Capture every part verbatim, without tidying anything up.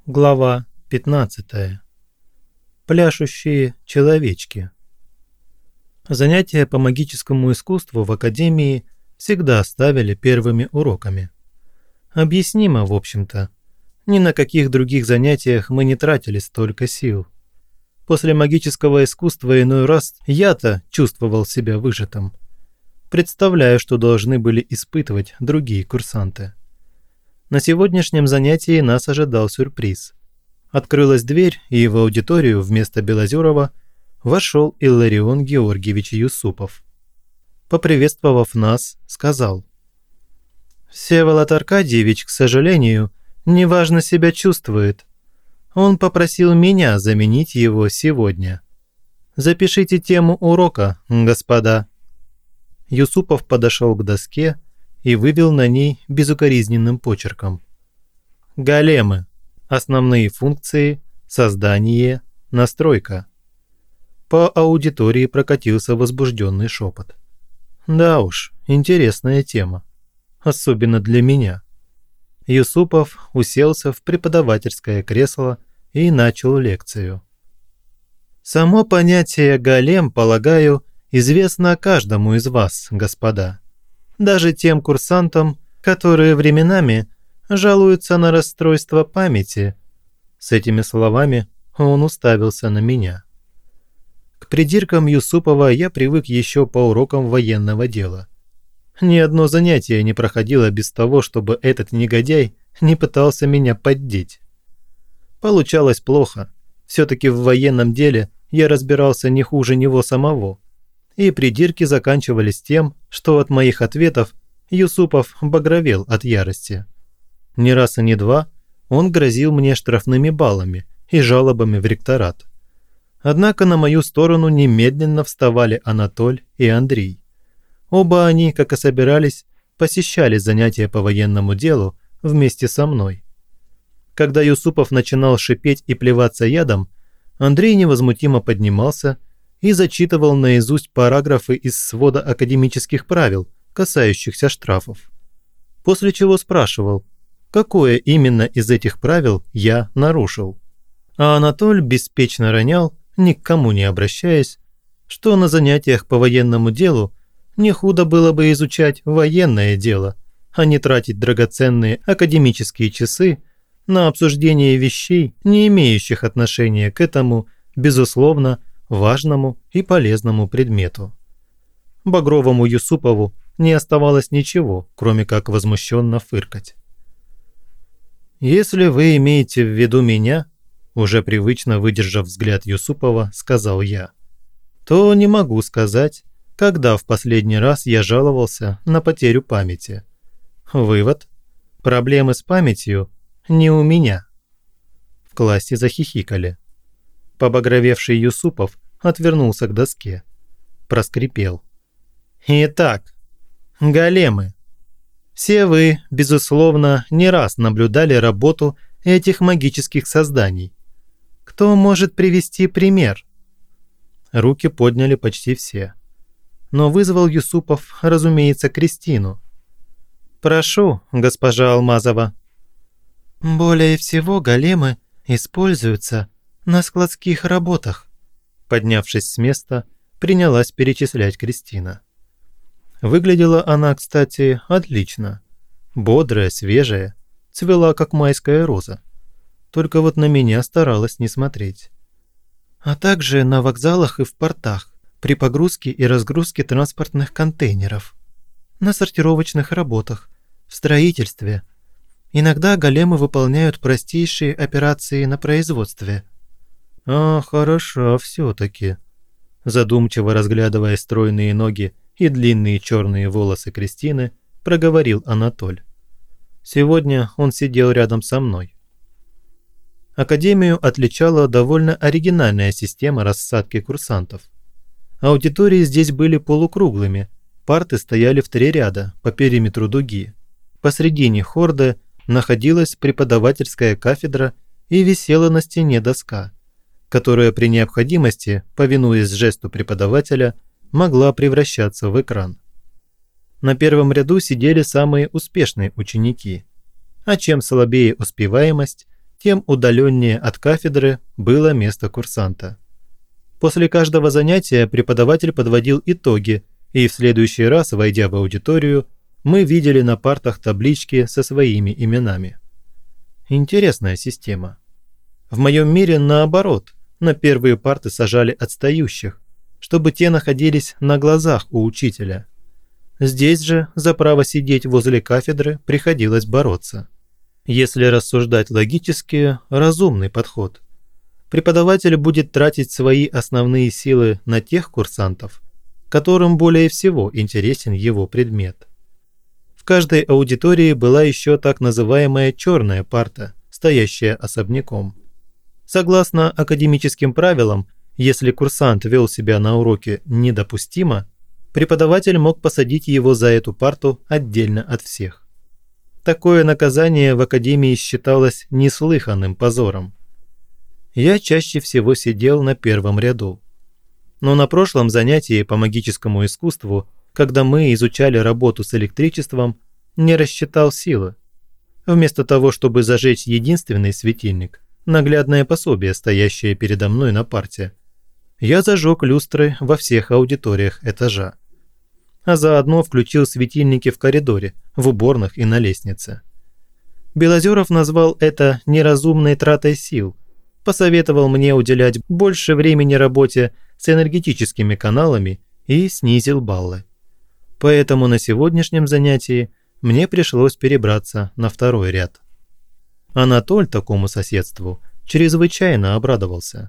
Глава пятнадцатая. Пляшущие человечки. Занятия по магическому искусству в академии всегда ставили первыми уроками. Объяснимо, в общем-то. Ни на каких других занятиях мы не тратили столько сил. После магического искусства иной раз я-то чувствовал себя выжатым. Представляю, что должны были испытывать другие курсанты. На сегодняшнем занятии нас ожидал сюрприз. Открылась дверь, и в аудиторию вместо Белозерова вошел Илларион Георгиевич Юсупов. Поприветствовав нас, сказал: «Всеволод Аркадьевич, к сожалению, неважно себя чувствует. Он попросил меня заменить его сегодня. Запишите тему урока, господа». Юсупов подошел к доске и вывел на ней безукоризненным почерком: «Големы. Основные функции. Создание. Настройка». По аудитории прокатился возбужденный шепот. Да уж, интересная тема. Особенно для меня. Юсупов уселся в преподавательское кресло и начал лекцию. Само понятие «голем», полагаю, известно каждому из вас, господа. Даже тем курсантам, которые временами жалуются на расстройство памяти. С этими словами он уставился на меня. К придиркам Юсупова я привык еще по урокам военного дела. Ни одно занятие не проходило без того, чтобы этот негодяй не пытался меня поддеть. Получалось плохо. Все-таки в военном деле я разбирался не хуже него самого. И придирки заканчивались тем, что от моих ответов Юсупов багровел от ярости. Не раз и не два он грозил мне штрафными баллами и жалобами в ректорат. Однако на мою сторону немедленно вставали Анатоль и Андрей. Оба они, как и собирались, посещали занятия по военному делу вместе со мной. Когда Юсупов начинал шипеть и плеваться ядом, Андрей невозмутимо поднимался и зачитывал наизусть параграфы из свода академических правил, касающихся штрафов. После чего спрашивал, какое именно из этих правил я нарушил. А Анатоль беспечно ронял, ни к кому не обращаясь, что на занятиях по военному делу не худо было бы изучать военное дело, а не тратить драгоценные академические часы на обсуждение вещей, не имеющих отношения к этому, безусловно, важному и полезному предмету. Багровому Юсупову не оставалось ничего, кроме как возмущенно фыркать. «Если вы имеете в виду меня», уже привычно выдержав взгляд Юсупова, сказал я, то не могу сказать, когда в последний раз я жаловался на потерю памяти. Вывод: проблемы с памятью не у меня. В классе захихикали. Побагровевший Юсупов отвернулся к доске. Проскрипел: «Итак, големы. Все вы, безусловно, не раз наблюдали работу этих магических созданий. Кто может привести пример?» Руки подняли почти все. Но вызвал Юсупов, разумеется, Кристину. «Прошу, госпожа Алмазова». «Более всего големы используются на складских работах», поднявшись с места, принялась перечислять Кристина. Выглядела она, кстати, отлично. Бодрая, свежая, цвела, как майская роза. Только вот на меня старалась не смотреть. «А также на вокзалах и в портах, при погрузке и разгрузке транспортных контейнеров, на сортировочных работах, в строительстве. Иногда големы выполняют простейшие операции на производстве». «А, хороша все-таки», задумчиво разглядывая стройные ноги и длинные черные волосы Кристины, проговорил Анатоль. Сегодня он сидел рядом со мной. Академию отличала довольно оригинальная система рассадки курсантов. Аудитории здесь были полукруглыми, парты стояли в три ряда по периметру дуги. Посредине хорды находилась преподавательская кафедра и висела на стене доска, которая при необходимости, повинуясь жесту преподавателя, могла превращаться в экран. На первом ряду сидели самые успешные ученики, а чем слабее успеваемость, тем удаленнее от кафедры было место курсанта. После каждого занятия преподаватель подводил итоги, и в следующий раз, войдя в аудиторию, мы видели на партах таблички со своими именами. Интересная система. В моем мире наоборот, на первые парты сажали отстающих, чтобы те находились на глазах у учителя. Здесь же за право сидеть возле кафедры приходилось бороться. Если рассуждать логически, разумный подход. Преподаватель будет тратить свои основные силы на тех курсантов, которым более всего интересен его предмет. В каждой аудитории была еще так называемая черная парта, стоящая особняком. Согласно академическим правилам, если курсант вел себя на уроке недопустимо, преподаватель мог посадить его за эту парту отдельно от всех. Такое наказание в академии считалось неслыханным позором. Я чаще всего сидел на первом ряду. Но на прошлом занятии по магическому искусству, когда мы изучали работу с электричеством, не рассчитал силы. Вместо того, чтобы зажечь единственный светильник, наглядное пособие, стоящее передо мной на парте, я зажег люстры во всех аудиториях этажа. А заодно включил светильники в коридоре, в уборных и на лестнице. Белозеров назвал это неразумной тратой сил, посоветовал мне уделять больше времени работе с энергетическими каналами и снизил баллы. Поэтому на сегодняшнем занятии мне пришлось перебраться на второй ряд. Анатоль такому соседству чрезвычайно обрадовался.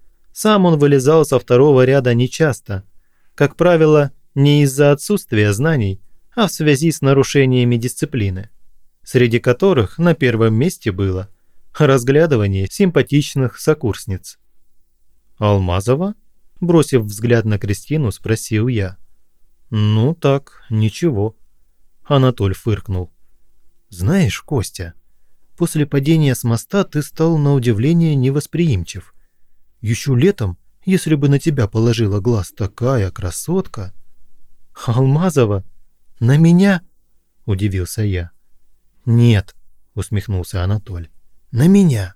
Сам он вылезал со второго ряда нечасто, как правило, не из-за отсутствия знаний, а в связи с нарушениями дисциплины, среди которых на первом месте было разглядывание симпатичных сокурсниц. «Алмазова?» – бросив взгляд на Кристину, спросил я. «Ну так, ничего». Анатоль фыркнул. «Знаешь, Костя, после падения с моста ты стал на удивление невосприимчив. Еще летом, если бы на тебя положила глаз такая красотка...» «Алмазова? На меня?» – удивился я. «Нет», – усмехнулся Анатоль, – «на меня».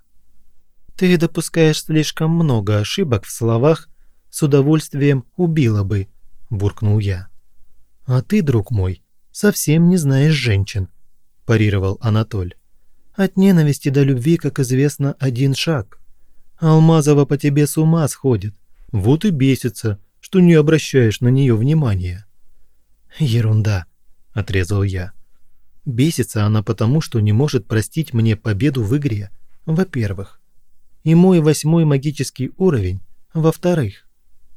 «Ты допускаешь слишком много ошибок в словах, с удовольствием убила бы», – буркнул я. «А ты, друг мой, совсем не знаешь женщин», – парировал Анатоль. «От ненависти до любви, как известно, один шаг. Алмазова по тебе с ума сходит, вот и бесится, что не обращаешь на нее внимания». «Ерунда», – отрезал я. «Бесится она потому, что не может простить мне победу в игре, во-первых, и мой восьмой магический уровень, во-вторых.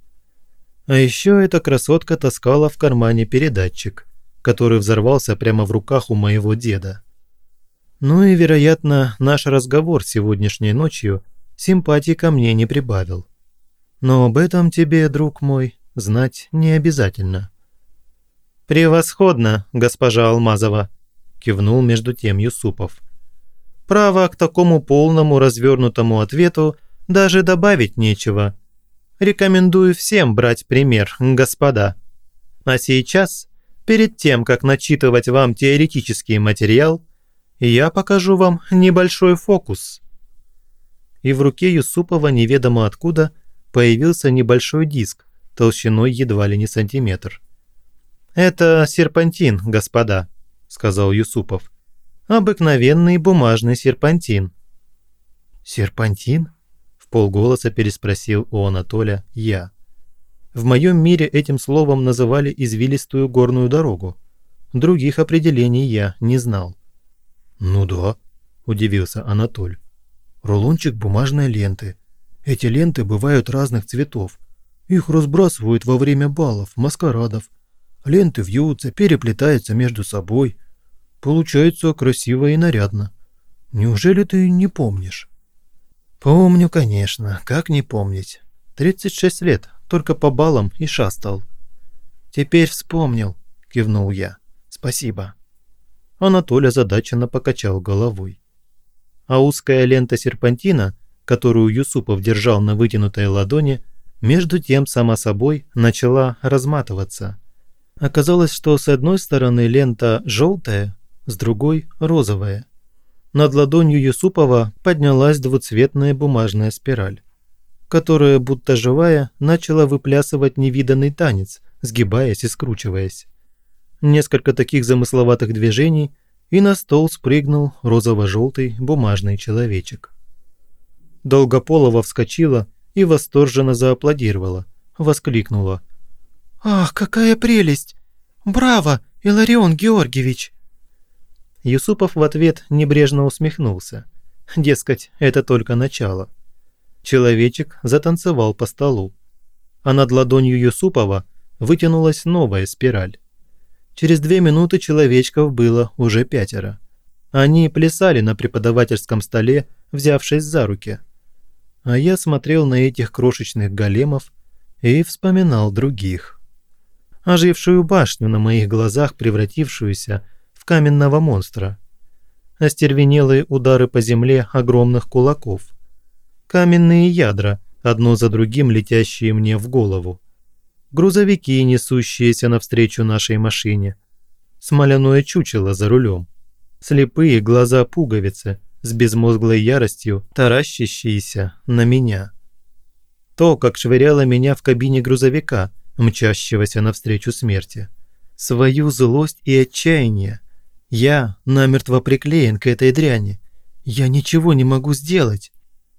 А еще эта красотка таскала в кармане передатчик, который взорвался прямо в руках у моего деда. Ну и, вероятно, наш разговор сегодняшней ночью симпатии ко мне не прибавил. Но об этом тебе, друг мой, знать не обязательно». «Превосходно, госпожа Алмазова», – кивнул между тем Юсупов. «Право, к такому полному развернутому ответу даже добавить нечего. Рекомендую всем брать пример, господа. А сейчас, перед тем, как начитывать вам теоретический материал, я покажу вам небольшой фокус». И в руке Юсупова неведомо откуда появился небольшой диск толщиной едва ли не сантиметр. «Это серпантин, господа», – сказал Юсупов. «Обыкновенный бумажный серпантин». «Серпантин?» – вполголоса переспросил у Анатоля я. В моем мире этим словом называли извилистую горную дорогу. Других определений я не знал. «Ну да», – удивился Анатоль. «Рулончик бумажной ленты. Эти ленты бывают разных цветов. Их разбрасывают во время балов, маскарадов. Ленты вьются, переплетаются между собой. Получается красиво и нарядно. Неужели ты не помнишь?» «Помню, конечно. Как не помнить? тридцать шесть лет, только по балам и шастал». «Теперь вспомнил», – кивнул я. «Спасибо». Анатолий озадаченно покачал головой. А узкая лента серпантина, которую Юсупов держал на вытянутой ладони, между тем сама собой начала разматываться. Оказалось, что с одной стороны лента желтая, с другой – розовая. Над ладонью Юсупова поднялась двуцветная бумажная спираль, которая, будто живая, начала выплясывать невиданный танец, сгибаясь и скручиваясь. Несколько таких замысловатых движений, и на стол спрыгнул розово-желтый бумажный человечек. Долгополова вскочила и восторженно зааплодировала, воскликнула: «Ах, какая прелесть! Браво, Илларион Георгиевич!» Юсупов в ответ небрежно усмехнулся. Дескать, это только начало. Человечек затанцевал по столу, а над ладонью Юсупова вытянулась новая спираль. Через две минуты человечков было уже пятеро. Они плясали на преподавательском столе, взявшись за руки. А я смотрел на этих крошечных големов и вспоминал других. Ожившую башню на моих глазах, превратившуюся в каменного монстра. Остервенелые удары по земле огромных кулаков. Каменные ядра, одно за другим летящие мне в голову. Грузовики, несущиеся навстречу нашей машине. Смоляное чучело за рулем. Слепые глаза-пуговицы с безмозглой яростью, таращащиеся на меня. То, как швыряло меня в кабине грузовика, мчащегося навстречу смерти. Свою злость и отчаяние. Я намертво приклеен к этой дряни. Я ничего не могу сделать.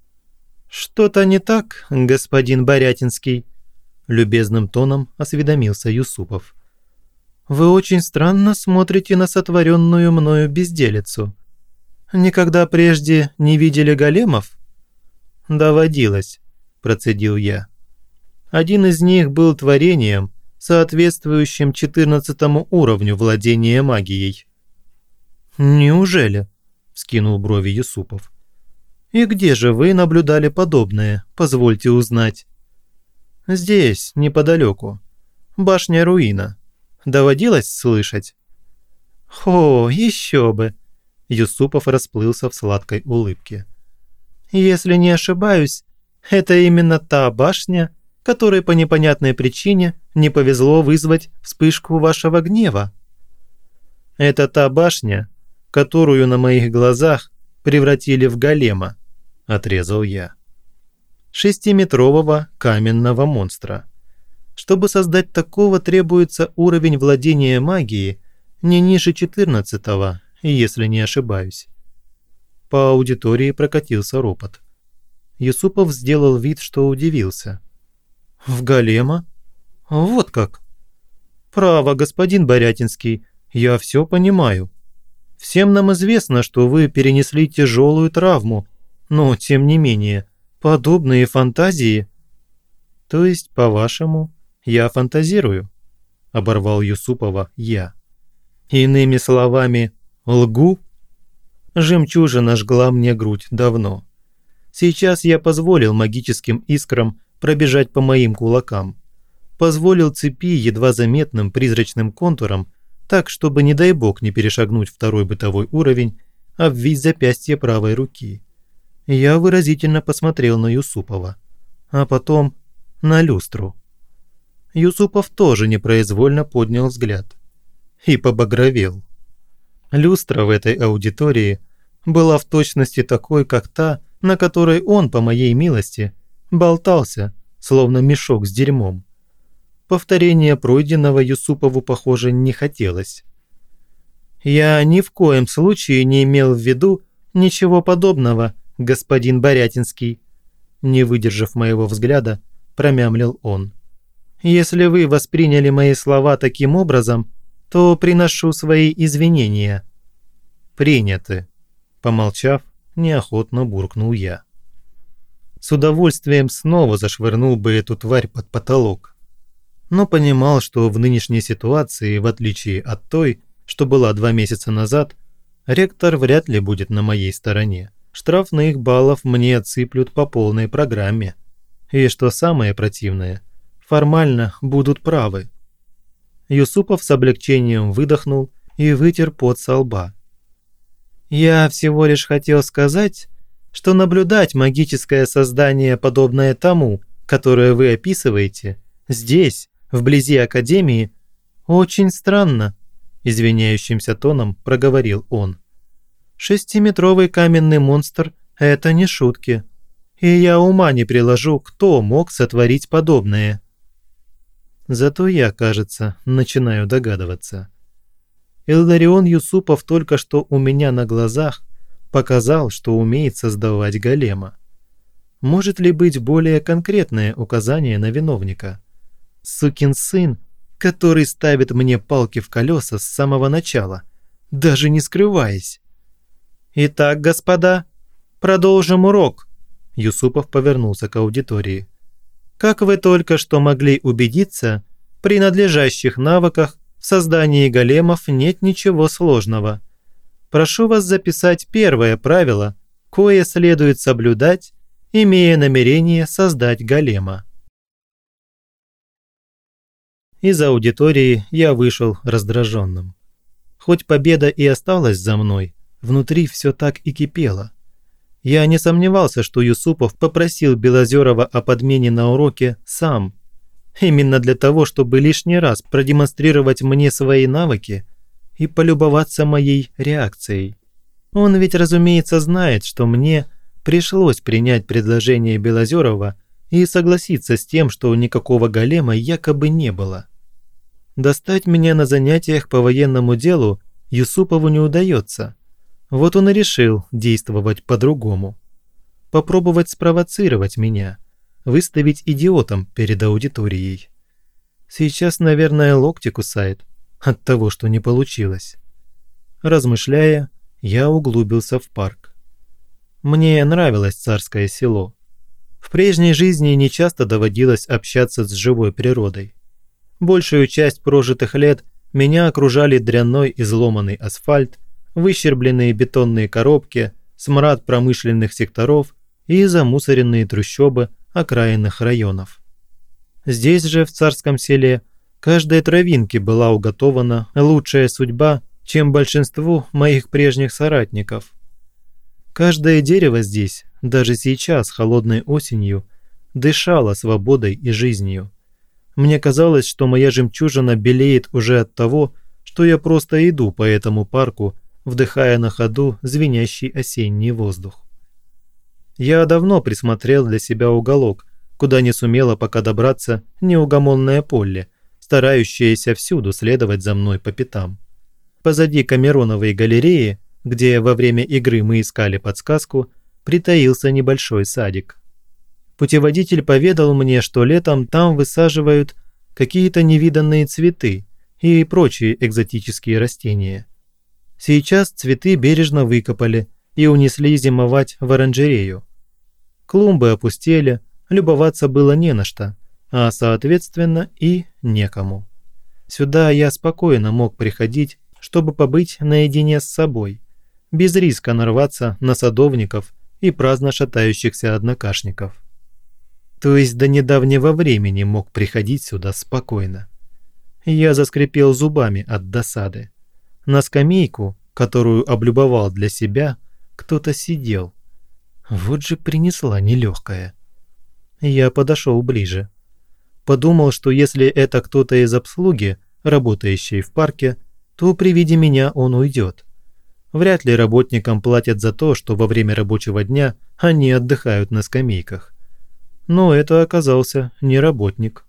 «Что-то не так, господин Борятинский?» Любезным тоном осведомился Юсупов. «Вы очень странно смотрите на сотворенную мною безделицу. Никогда прежде не видели големов?» «Доводилось», – процедил я. «Один из них был творением, соответствующим четырнадцатому уровню владения магией». «Неужели?» – вскинул брови Юсупов. «И где же вы наблюдали подобное, позвольте узнать?» «Здесь, неподалеку. Башня Руина. Доводилось слышать?» «О, еще бы!» Юсупов расплылся в сладкой улыбке. «Если не ошибаюсь, это именно та башня, которой по непонятной причине не повезло вызвать вспышку вашего гнева». «Это та башня, которую на моих глазах превратили в голема», – отрезал я. «Шестиметрового каменного монстра. Чтобы создать такого, требуется уровень владения магией не ниже четырнадцатого, если не ошибаюсь». По аудитории прокатился ропот. Юсупов сделал вид, что удивился. «В голема? Вот как? Право, господин Борятинский, я все понимаю. Всем нам известно, что вы перенесли тяжелую травму, но, тем не менее, подобные фантазии...» «То есть, по-вашему, я фантазирую?» – оборвал Юсупова я. «Иными словами, лгу?» Жемчужина жгла мне грудь давно. Сейчас я позволил магическим искрам пробежать по моим кулакам. Позволил цепи едва заметным призрачным контурам, так, чтобы, не дай бог, не перешагнуть второй бытовой уровень, обвить запястье правой руки. Я выразительно посмотрел на Юсупова, а потом на люстру. Юсупов тоже непроизвольно поднял взгляд и побагровел. Люстра в этой аудитории была в точности такой, как та, на которой он, по моей милости, болтался, словно мешок с дерьмом. Повторения пройденного Юсупову, похоже, не хотелось. «Я ни в коем случае не имел в виду ничего подобного, господин Борятинский», не выдержав моего взгляда, промямлил он. «Если вы восприняли мои слова таким образом, то приношу свои извинения». «Приняты», – помолчав, неохотно буркнул я. С удовольствием снова зашвырнул бы эту тварь под потолок, но понимал, что в нынешней ситуации, в отличие от той, что была два месяца назад, ректор вряд ли будет на моей стороне. Штрафных баллов мне отсыплют по полной программе. И что самое противное, формально будут правы. Юсупов с облегчением выдохнул и вытер пот со лба. «Я всего лишь хотел сказать, что наблюдать магическое создание, подобное тому, которое вы описываете, здесь, вблизи Академии, очень странно», – извиняющимся тоном проговорил он. Шестиметровый каменный монстр – это не шутки. И я ума не приложу, кто мог сотворить подобное. Зато я, кажется, начинаю догадываться. Илларион Юсупов только что у меня на глазах показал, что умеет создавать голема. Может ли быть более конкретное указание на виновника? Сукин сын, который ставит мне палки в колеса с самого начала, даже не скрываясь. «Итак, господа, продолжим урок», – Юсупов повернулся к аудитории. «Как вы только что могли убедиться, при надлежащих навыках в создании големов нет ничего сложного. Прошу вас записать первое правило, кое следует соблюдать, имея намерение создать голема». Из аудитории я вышел раздраженным. Хоть победа и осталась за мной, внутри все так и кипело. Я не сомневался, что Юсупов попросил Белозерова о подмене на уроке сам. Именно для того, чтобы лишний раз продемонстрировать мне свои навыки и полюбоваться моей реакцией. Он ведь, разумеется, знает, что мне пришлось принять предложение Белозерова и согласиться с тем, что никакого голема якобы не было. Достать меня на занятиях по военному делу Юсупову не удается. Вот он и решил действовать по-другому. Попробовать спровоцировать меня, выставить идиотом перед аудиторией. Сейчас, наверное, локти кусает от того, что не получилось. Размышляя, я углубился в парк. Мне нравилось Царское Село. В прежней жизни нечасто доводилось общаться с живой природой. Большую часть прожитых лет меня окружали дрянной изломанный асфальт, выщербленные бетонные коробки, смрад промышленных секторов и замусоренные трущобы окраинных районов. Здесь же, в Царском Селе, каждой травинке была уготована лучшая судьба, чем большинству моих прежних соратников. Каждое дерево здесь, даже сейчас, холодной осенью, дышало свободой и жизнью. Мне казалось, что моя жемчужина белеет уже от того, что я просто иду по этому парку, вдыхая на ходу звенящий осенний воздух. Я давно присмотрел для себя уголок, куда не сумела пока добраться неугомонная Полли, старающаяся всюду следовать за мной по пятам. Позади Камероновой галереи, где во время игры мы искали подсказку, притаился небольшой садик. Путеводитель поведал мне, что летом там высаживают какие-то невиданные цветы и прочие экзотические растения. Сейчас цветы бережно выкопали и унесли зимовать в оранжерею. Клумбы опустели, любоваться было не на что, а соответственно и некому. Сюда я спокойно мог приходить, чтобы побыть наедине с собой, без риска нарваться на садовников и праздно шатающихся однокашников. То есть до недавнего времени мог приходить сюда спокойно. Я заскрипел зубами от досады. На скамейку, которую облюбовал для себя, кто-то сидел. Вот же принесла нелегкая. Я подошел ближе. Подумал, что если это кто-то из обслуги, работающий в парке, то при виде меня он уйдет. Вряд ли работникам платят за то, что во время рабочего дня они отдыхают на скамейках. Но это оказался не работник.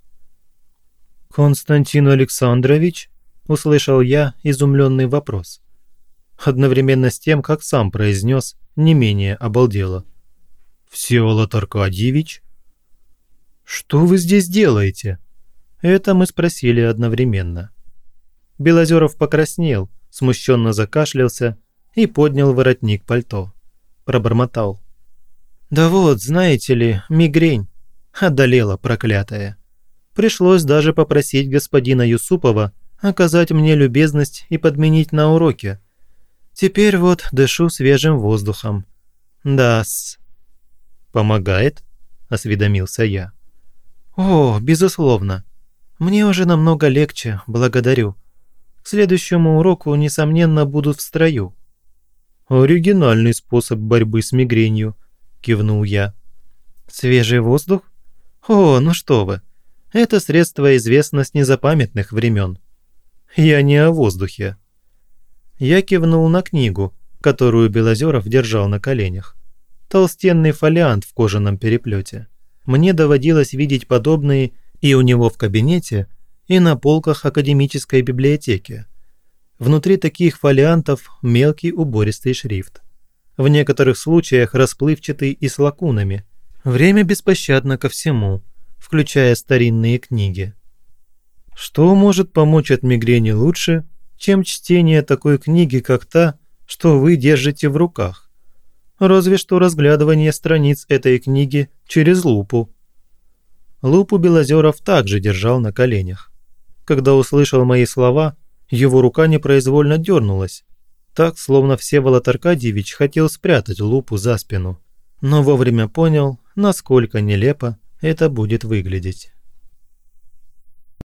«Константин Александрович?» – услышал я изумленный вопрос. Одновременно с тем, как сам произнес, не менее обалдело. «Всеволод Аркадьевич?» «Что вы здесь делаете?» Это мы спросили одновременно. Белозеров покраснел, смущенно закашлялся и поднял воротник пальто. Пробормотал. «Да вот, знаете ли, мигрень. Одолела проклятая. Пришлось даже попросить господина Юсупова оказать мне любезность и подменить на уроке. Теперь вот дышу свежим воздухом. Да-с». «Помогает?» – осведомился я. «О, безусловно. Мне уже намного легче, благодарю. К следующему уроку, несомненно, буду в строю». «Оригинальный способ борьбы с мигренью», – кивнул я. «Свежий воздух? О, ну что вы. Это средство известно с незапамятных времен. Я не о воздухе». Я кивнул на книгу, которую Белозеров держал на коленях. Толстенный фолиант в кожаном переплете. Мне доводилось видеть подобные и у него в кабинете, и на полках академической библиотеки. Внутри таких фолиантов мелкий убористый шрифт. В некоторых случаях расплывчатый и с лакунами. Время беспощадно ко всему, включая старинные книги. Что может помочь от мигрени лучше, чем чтение такой книги, как та, что вы держите в руках? Разве что разглядывание страниц этой книги через лупу. Лупу Белозеров также держал на коленях. Когда услышал мои слова, его рука непроизвольно дернулась, так, словно Всеволод Аркадьевич хотел спрятать лупу за спину, но вовремя понял, насколько нелепо это будет выглядеть.